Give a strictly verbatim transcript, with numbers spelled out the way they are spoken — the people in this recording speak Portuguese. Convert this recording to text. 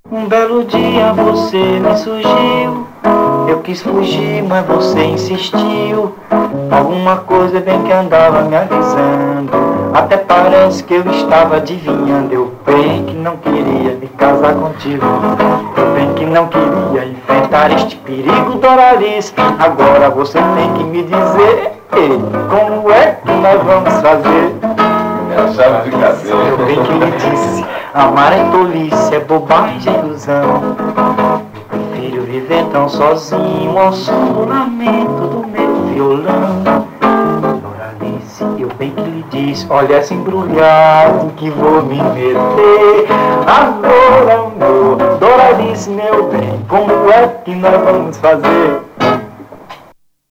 Um belo dia você me surgiu, eu quis fugir, mas você insistiu. Alguma coisa bem que andava me avisando, até parece que eu estava adivinhando. Eu bem que não queria me casar contigo, eu bem que não queria enfrentar este perigo, Doralice. Agora você tem que me dizer, ei, como é que nós vamos fazer? Eu bem que lhe disse, amar é tolice, é bobagem, é ilusão. Eu prefiro viver tão sozinho ao som do lamento do meu violão. Doralice, eu bem que lhe disse, olha essa embrulhada em que vou me meter. Agora, amor, Doralice, meu bem, como é que nós vamos fazer?